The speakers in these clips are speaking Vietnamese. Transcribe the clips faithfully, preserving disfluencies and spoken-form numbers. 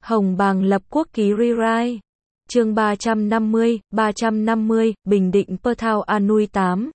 Hồng Bàng lập quốc ký rewrite. Chương ba trăm năm mươi, ba trăm năm mươi, Bình Định Perthao Anui tám.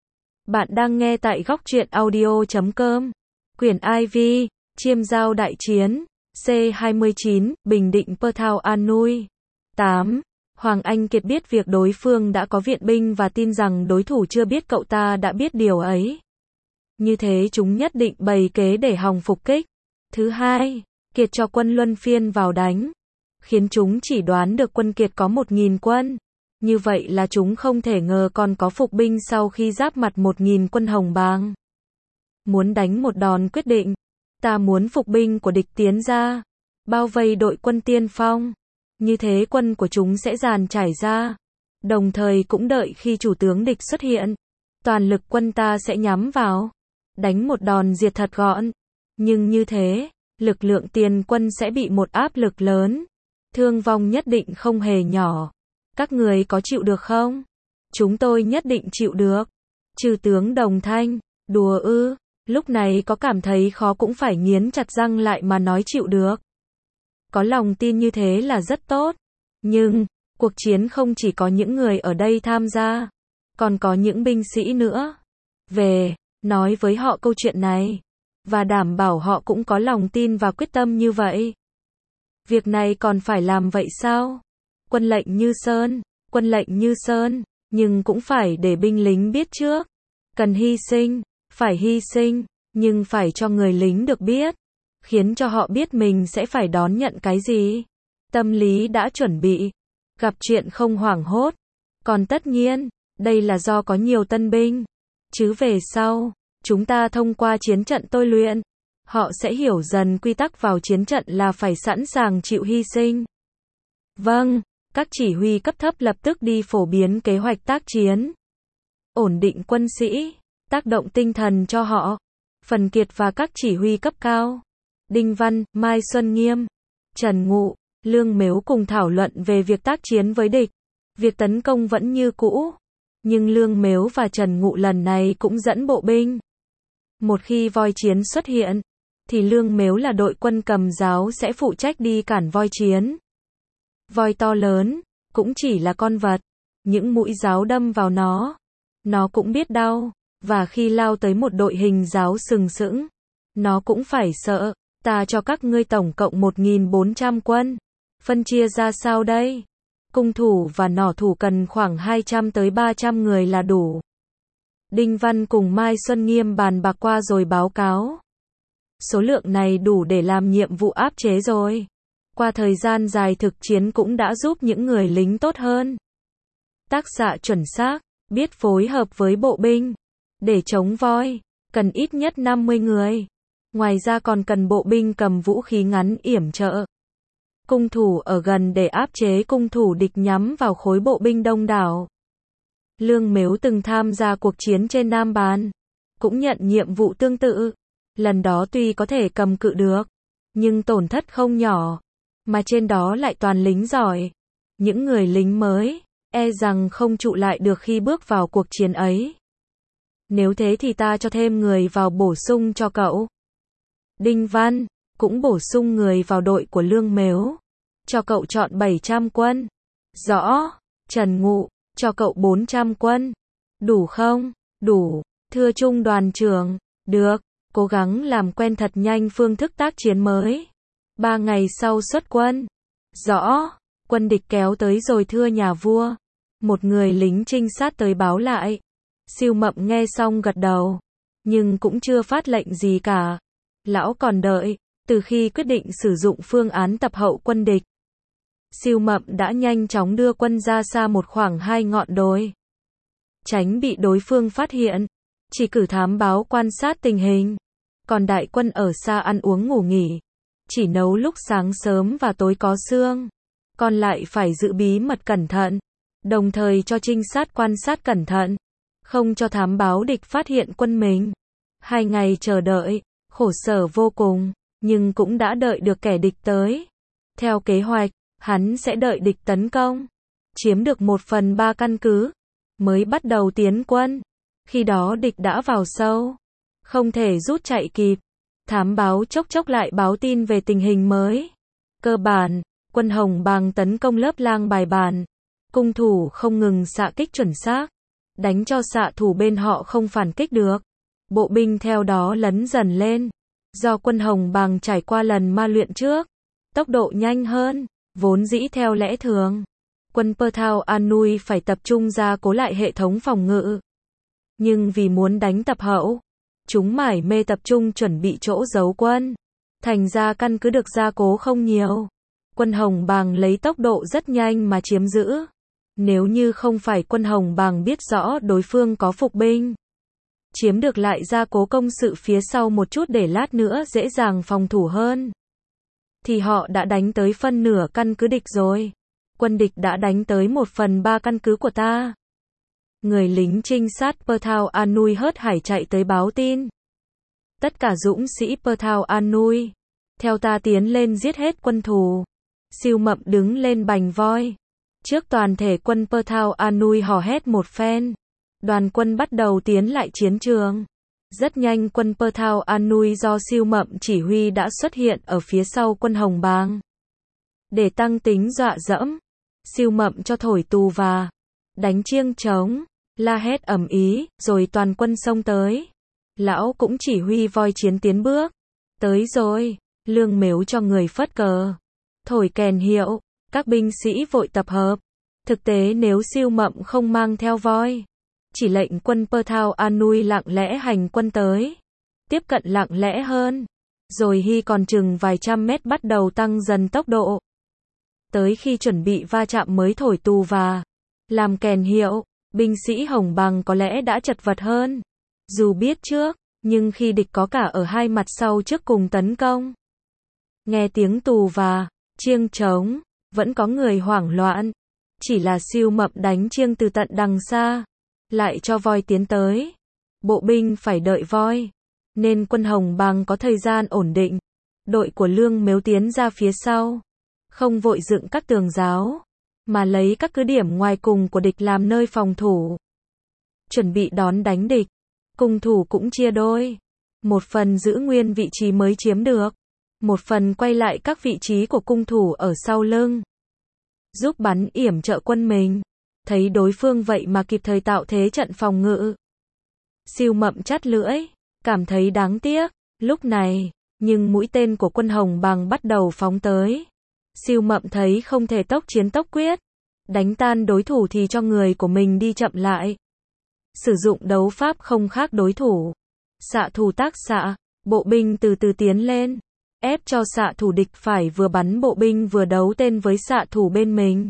Bạn đang nghe tại góc truyện audio chấm com. Quyển i vê, Chiêm Giao Đại Chiến, C hai mươi chín, Bình Định Perthao Anui tám. Hoàng Anh Kiệt biết việc đối phương đã có viện binh và tin rằng đối thủ chưa biết cậu ta đã biết điều ấy. Như thế chúng nhất định bày kế để hòng phục kích. Thứ hai, Kiệt cho quân luân phiên vào đánh, khiến chúng chỉ đoán được quân Kiệt có một nghìn quân. Như vậy là chúng không thể ngờ còn có phục binh sau khi giáp mặt một nghìn quân Hồng Bàng. Muốn đánh một đòn quyết định, ta muốn phục binh của địch tiến ra, bao vây đội quân tiên phong. Như thế quân của chúng sẽ dàn trải ra, đồng thời cũng đợi khi chủ tướng địch xuất hiện, toàn lực quân ta sẽ nhắm vào, đánh một đòn diệt thật gọn. Nhưng như thế, lực lượng tiền quân sẽ bị một áp lực lớn, thương vong nhất định không hề nhỏ. Các người có chịu được không? Chúng tôi nhất định chịu được. Trừ tướng Đồng Thanh, đùa ư, lúc này có cảm thấy khó cũng phải nghiến chặt răng lại mà nói chịu được. Có lòng tin như thế là rất tốt. Nhưng, cuộc chiến không chỉ có những người ở đây tham gia, còn có những binh sĩ nữa. Về, nói với họ câu chuyện này, và đảm bảo họ cũng có lòng tin và quyết tâm như vậy. Việc này còn phải làm vậy sao? Quân lệnh như sơn, quân lệnh như sơn, nhưng cũng phải để binh lính biết trước. Cần hy sinh, phải hy sinh, nhưng phải cho người lính được biết, khiến cho họ biết mình sẽ phải đón nhận cái gì. Tâm lý đã chuẩn bị, gặp chuyện không hoảng hốt. Còn tất nhiên, đây là do có nhiều tân binh. Chứ về sau, chúng ta thông qua chiến trận tôi luyện, họ sẽ hiểu dần quy tắc vào chiến trận là phải sẵn sàng chịu hy sinh. Vâng, các chỉ huy cấp thấp lập tức đi phổ biến kế hoạch tác chiến, ổn định quân sĩ, tác động tinh thần cho họ. Phần Kiệt và các chỉ huy cấp cao, Đinh Văn, Mai Xuân Nghiêm, Trần Ngụ, Lương Mếu cùng thảo luận về việc tác chiến với địch. Việc tấn công vẫn như cũ, nhưng Lương Mếu và Trần Ngụ lần này cũng dẫn bộ binh. Một khi voi chiến xuất hiện, thì Lương Mếu là đội quân cầm giáo sẽ phụ trách đi cản voi chiến. Voi to lớn, cũng chỉ là con vật, những mũi giáo đâm vào nó, nó cũng biết đau, và khi lao tới một đội hình giáo sừng sững, nó cũng phải sợ. Ta cho các ngươi tổng cộng một nghìn bốn trăm quân, phân chia ra sao đây? Cung thủ và nỏ thủ cần khoảng hai trăm tới ba trăm người là đủ. Đinh Văn cùng Mai Xuân Nghiêm bàn bạc qua rồi báo cáo. Số lượng này đủ để làm nhiệm vụ áp chế rồi. Qua thời gian dài thực chiến cũng đã giúp những người lính tốt hơn. Tác xạ chuẩn xác, biết phối hợp với bộ binh. Để chống voi, cần ít nhất năm mươi người. Ngoài ra còn cần bộ binh cầm vũ khí ngắn yểm trợ. Cung thủ ở gần để áp chế cung thủ địch nhắm vào khối bộ binh đông đảo. Lương Mếu từng tham gia cuộc chiến trên Nam Bàn, cũng nhận nhiệm vụ tương tự. Lần đó tuy có thể cầm cự được, nhưng tổn thất không nhỏ, mà trên đó lại toàn lính giỏi. Những người lính mới, e rằng không trụ lại được khi bước vào cuộc chiến ấy. Nếu thế thì ta cho thêm người vào bổ sung cho cậu. Đinh Văn, cũng bổ sung người vào đội của Lương Mếu. Cho cậu chọn bảy trăm quân. Rõ. Trần Ngụ, cho cậu bốn trăm quân. Đủ không? Đủ. Thưa Trung đoàn trưởng, được. Cố gắng làm quen thật nhanh phương thức tác chiến mới. Ba ngày sau xuất quân. Rõ. Quân địch kéo tới rồi thưa nhà vua. Một người lính trinh sát tới báo lại. Siêu Mậm nghe xong gật đầu, nhưng cũng chưa phát lệnh gì cả. Lão còn đợi, từ khi quyết định sử dụng phương án tập hậu quân địch. Siêu Mậm đã nhanh chóng đưa quân ra xa một khoảng hai ngọn đồi. Tránh bị đối phương phát hiện, chỉ cử thám báo quan sát tình hình. Còn đại quân ở xa ăn uống ngủ nghỉ, chỉ nấu lúc sáng sớm và tối có sương. Còn lại phải giữ bí mật cẩn thận, đồng thời cho trinh sát quan sát cẩn thận, không cho thám báo địch phát hiện quân mình. Hai ngày chờ đợi, khổ sở vô cùng, nhưng cũng đã đợi được kẻ địch tới. Theo kế hoạch, hắn sẽ đợi địch tấn công, chiếm được một phần ba căn cứ, mới bắt đầu tiến quân. Khi đó địch đã vào sâu, không thể rút chạy kịp. Thám báo chốc chốc lại báo tin về tình hình mới. Cơ bản, quân Hồng Bàng tấn công lớp lang bài bản. Cung thủ không ngừng xạ kích chuẩn xác, đánh cho xạ thủ bên họ không phản kích được. Bộ binh theo đó lấn dần lên. Do quân Hồng Bàng trải qua lần ma luyện trước, tốc độ nhanh hơn, vốn dĩ theo lẽ thường. Quân Perthao Anui phải tập trung gia cố lại hệ thống phòng ngự. Nhưng vì muốn đánh tập hậu, chúng mải mê tập trung chuẩn bị chỗ giấu quân. Thành ra căn cứ được gia cố không nhiều. Quân Hồng Bàng lấy tốc độ rất nhanh mà chiếm giữ. Nếu như không phải quân Hồng Bàng biết rõ đối phương có phục binh, chiếm được lại gia cố công sự phía sau một chút để lát nữa dễ dàng phòng thủ hơn, thì họ đã đánh tới phân nửa căn cứ địch rồi. Quân địch đã đánh tới một phần ba căn cứ của ta. Người lính trinh sát Perthao Anui hớt hải chạy tới báo tin. Tất cả dũng sĩ Perthao Anui, theo ta tiến lên giết hết quân thù. Siêu Mậm đứng lên bành voi. Trước toàn thể quân Perthao Anui hò hét một phen. Đoàn quân bắt đầu tiến lại chiến trường. Rất nhanh quân Perthao Anui do Siêu Mậm chỉ huy đã xuất hiện ở phía sau quân Hồng Bàng. Để tăng tính dọa dẫm, Siêu Mậm cho thổi tù và đánh chiêng trống, la hét ầm ý, rồi toàn quân xông tới. Lão cũng chỉ huy voi chiến tiến bước. Tới rồi, Lương Mếu cho người phất cờ, thổi kèn hiệu, các binh sĩ vội tập hợp. Thực tế nếu Siêu Mậm không mang theo voi, chỉ lệnh quân Perthao Anui lặng lẽ hành quân tới, tiếp cận lặng lẽ hơn, rồi hy còn chừng vài trăm mét bắt đầu tăng dần tốc độ. Tới khi chuẩn bị va chạm mới thổi tù và làm kèn hiệu, binh sĩ Hồng Bàng có lẽ đã chật vật hơn. Dù biết trước, nhưng khi địch có cả ở hai mặt sau trước cùng tấn công, nghe tiếng tù và chiêng trống, vẫn có người hoảng loạn. Chỉ là Siêu Mậm đánh chiêng từ tận đằng xa, lại cho voi tiến tới. Bộ binh phải đợi voi, nên quân Hồng Bàng có thời gian ổn định. Đội của Lương Mếu tiến ra phía sau, không vội dựng các tường giáo, mà lấy các cứ điểm ngoài cùng của địch làm nơi phòng thủ, chuẩn bị đón đánh địch. Cung thủ cũng chia đôi, một phần giữ nguyên vị trí mới chiếm được, một phần quay lại các vị trí của cung thủ ở sau lưng, giúp bắn yểm trợ quân mình. Thấy đối phương vậy mà kịp thời tạo thế trận phòng ngự, Siêu Mậm chắt lưỡi, cảm thấy đáng tiếc. Lúc này, nhưng mũi tên của quân Hồng Bàng bắt đầu phóng tới. Siêu Mậm thấy không thể tốc chiến tốc quyết, đánh tan đối thủ thì cho người của mình đi chậm lại. Sử dụng đấu pháp không khác đối thủ. Xạ thủ tác xạ, bộ binh từ từ tiến lên, ép cho xạ thủ địch phải vừa bắn bộ binh vừa đấu tên với xạ thủ bên mình.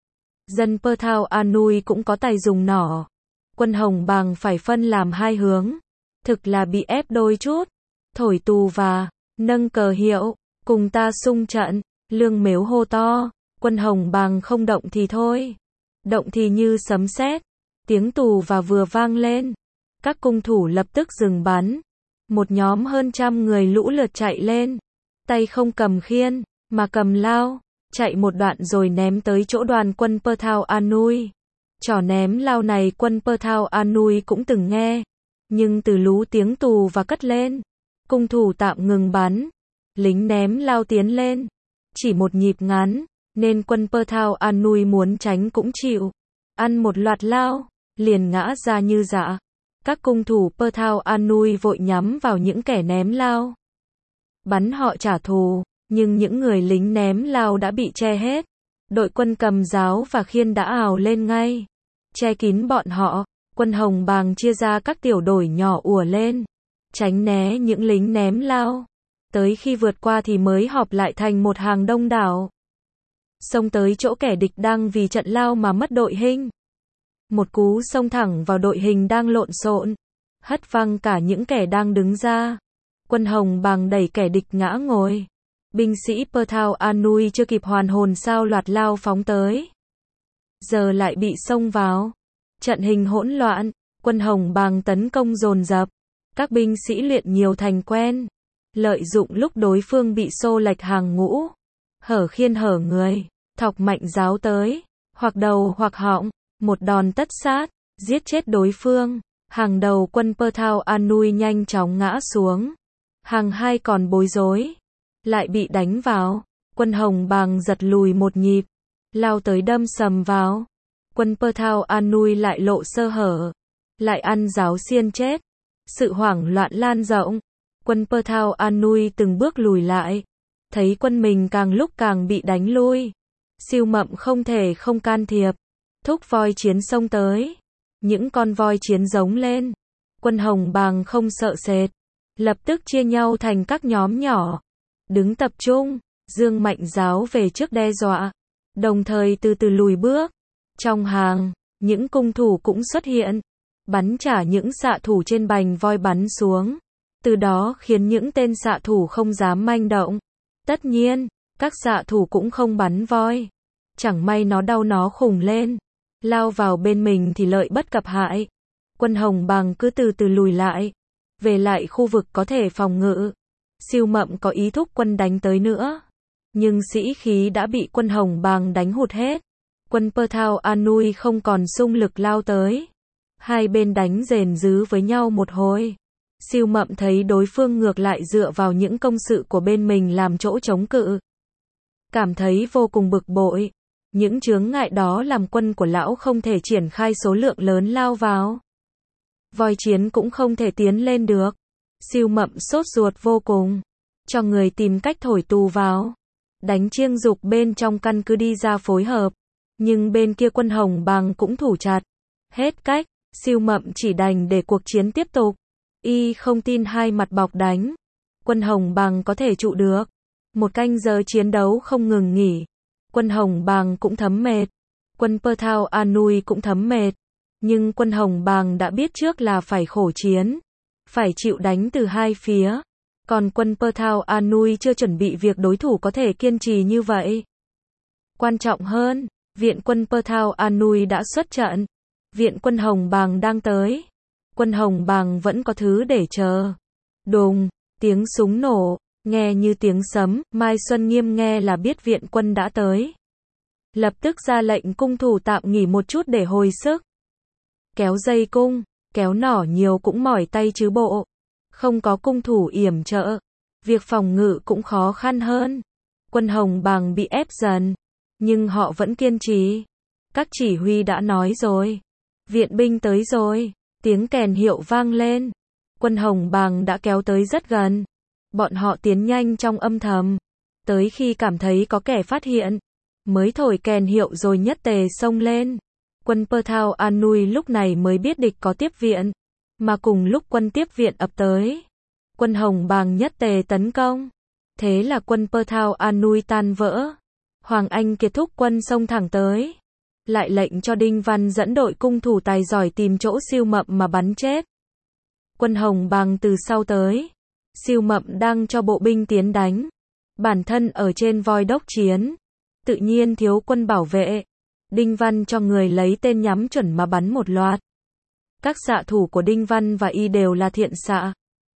Dân Perthao Anui cũng có tài dùng nỏ. Quân Hồng Bàng phải phân làm hai hướng. Thực là bị ép đôi chút. Thổi tù và nâng cờ hiệu, cùng ta xung trận. Lương Mếu hô to, quân Hồng Bàng không động thì thôi, động thì như sấm sét. Tiếng tù và vừa vang lên, các cung thủ lập tức dừng bắn. Một nhóm hơn trăm người lũ lượt chạy lên, tay không cầm khiên, mà cầm lao, chạy một đoạn rồi ném tới chỗ đoàn quân Perthao Anui. Trò ném lao này quân Perthao Anui cũng từng nghe, nhưng từ lú tiếng tù và cất lên, cung thủ tạm ngừng bắn, lính ném lao tiến lên, chỉ một nhịp ngắn, nên quân Perthao Anui muốn tránh cũng chịu, ăn một loạt lao, liền ngã ra như dã. Các cung thủ Perthao Anui vội nhắm vào những kẻ ném lao, bắn họ trả thù, nhưng những người lính ném lao đã bị che hết. Đội quân cầm giáo và khiên đã ào lên ngay, che kín bọn họ. Quân Hồng Bàng chia ra các tiểu đội nhỏ ùa lên, tránh né những lính ném lao. Tới khi vượt qua thì mới họp lại thành một hàng đông đảo, xông tới chỗ kẻ địch đang vì trận lao mà mất đội hình. Một cú xông thẳng vào đội hình đang lộn xộn, hất văng cả những kẻ đang đứng ra. Quân Hồng Bàng đẩy kẻ địch ngã ngồi. Binh sĩ Perthao Anui chưa kịp hoàn hồn sao loạt lao phóng tới, giờ lại bị xông vào. Trận hình hỗn loạn, quân Hồng Bàng tấn công dồn dập. Các binh sĩ luyện nhiều thành quen, lợi dụng lúc đối phương bị xô lệch hàng ngũ, hở khiên hở người, thọc mạnh giáo tới, hoặc đầu hoặc họng, một đòn tất sát, giết chết đối phương. Hàng đầu quân Perthao Anui nhanh chóng ngã xuống, hàng hai còn bối rối, lại bị đánh vào. Quân Hồng Bàng giật lùi một nhịp, lao tới đâm sầm vào. Quân Perthao Anui lại lộ sơ hở, lại ăn giáo xiên chết. Sự hoảng loạn lan rộng. Quân Perthao Anui từng bước lùi lại, thấy quân mình càng lúc càng bị đánh lui. Siêu Mậm không thể không can thiệp, thúc voi chiến xông tới. Những con voi chiến giống lên. Quân Hồng Bàng không sợ sệt, lập tức chia nhau thành các nhóm nhỏ, đứng tập trung, dương mạnh giáo về trước đe dọa, đồng thời từ từ lùi bước. Trong hàng, những cung thủ cũng xuất hiện, bắn trả những xạ thủ trên bành voi bắn xuống, từ đó khiến những tên xạ thủ không dám manh động. Tất nhiên, các xạ thủ cũng không bắn voi, chẳng may nó đau nó khủng lên, lao vào bên mình thì lợi bất cập hại. Quân Hồng Bàng cứ từ từ lùi lại, về lại khu vực có thể phòng ngự. Siêu Mậm có ý thúc quân đánh tới nữa, nhưng sĩ khí đã bị quân Hồng Bàng đánh hụt hết. Quân Perthao Anui không còn xung lực lao tới. Hai bên đánh rền rứ với nhau một hồi. Siêu Mậm thấy đối phương ngược lại dựa vào những công sự của bên mình làm chỗ chống cự, cảm thấy vô cùng bực bội. Những chướng ngại đó làm quân của lão không thể triển khai số lượng lớn lao vào. Voi chiến cũng không thể tiến lên được. Siêu Mậm sốt ruột vô cùng, cho người tìm cách thổi tù vào, đánh chiêng dục bên trong căn cứ đi ra phối hợp. Nhưng bên kia quân Hồng Bàng cũng thủ chặt. Hết cách, Siêu Mậm chỉ đành để cuộc chiến tiếp tục. Y không tin hai mặt bọc đánh, quân Hồng Bàng có thể trụ được. Một canh giờ chiến đấu không ngừng nghỉ. Quân Hồng Bàng cũng thấm mệt, quân Perthao Anui cũng thấm mệt. Nhưng quân Hồng Bàng đã biết trước là phải khổ chiến, phải chịu đánh từ hai phía. Còn quân Perthao Anui chưa chuẩn bị việc đối thủ có thể kiên trì như vậy. Quan trọng hơn, viện quân Perthao Anui đã xuất trận. Viện quân Hồng Bàng đang tới. Quân Hồng Bàng vẫn có thứ để chờ. Đùng, tiếng súng nổ, nghe như tiếng sấm. Mai Xuân Nghiêm nghe là biết viện quân đã tới, lập tức ra lệnh cung thủ tạm nghỉ một chút để hồi sức. Kéo dây cung, kéo nỏ nhiều cũng mỏi tay chứ bộ. Không có cung thủ yểm trợ, việc phòng ngự cũng khó khăn hơn. Quân Hồng Bàng bị ép dần, nhưng họ vẫn kiên trì. Các chỉ huy đã nói rồi, viện binh tới rồi. Tiếng kèn hiệu vang lên. Quân Hồng Bàng đã kéo tới rất gần. Bọn họ tiến nhanh trong âm thầm, tới khi cảm thấy có kẻ phát hiện, mới thổi kèn hiệu rồi nhất tề xông lên. Quân Perthao Anui lúc này mới biết địch có tiếp viện, mà cùng lúc quân tiếp viện ập tới, quân Hồng Bàng nhất tề tấn công. Thế là quân Perthao Anui tan vỡ. Hoàng Anh Kiệt thúc quân xông thẳng tới, lại lệnh cho Đinh Văn dẫn đội cung thủ tài giỏi tìm chỗ Siêu Mậm mà bắn chết. Quân Hồng Bàng từ sau tới, Siêu Mậm đang cho bộ binh tiến đánh, bản thân ở trên voi đốc chiến, tự nhiên thiếu quân bảo vệ. Đinh Văn cho người lấy tên nhắm chuẩn mà bắn một loạt. Các xạ thủ của Đinh Văn và y đều là thiện xạ.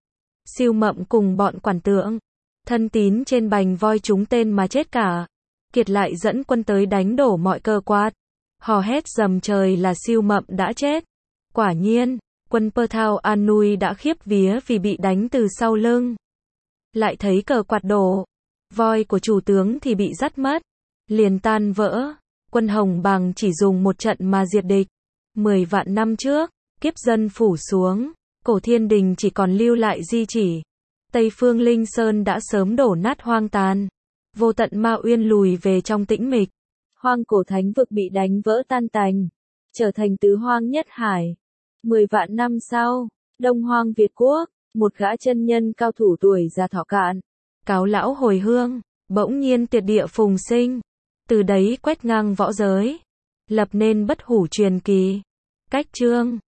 Siêu Mậm cùng bọn quản tượng, thân tín trên bành voi trúng tên mà chết cả. Kiệt lại dẫn quân tới đánh đổ mọi cơ quát, hò hét rầm trời là Siêu Mậm đã chết. Quả nhiên, quân Perthao Anui đã khiếp vía vì bị đánh từ sau lưng. Lại thấy cờ quạt đổ, voi của chủ tướng thì bị dắt mất, liền tan vỡ. Quân Hồng Bàng chỉ dùng một trận mà diệt địch. Mười vạn năm trước, kiếp dân phủ xuống, cổ thiên đình chỉ còn lưu lại di chỉ. Tây phương Linh Sơn đã sớm đổ nát hoang tàn. Vô tận Ma Uyên lùi về trong tĩnh mịch. Hoang cổ thánh vực bị đánh vỡ tan tành, trở thành tứ hoang nhất hải. Mười vạn năm sau, Đông Hoang Việt Quốc, một gã chân nhân cao thủ tuổi già thọ cạn, cáo lão hồi hương, bỗng nhiên tuyệt địa phùng sinh. Từ đấy quét ngang võ giới, lập nên bất hủ truyền kỳ. Cách chương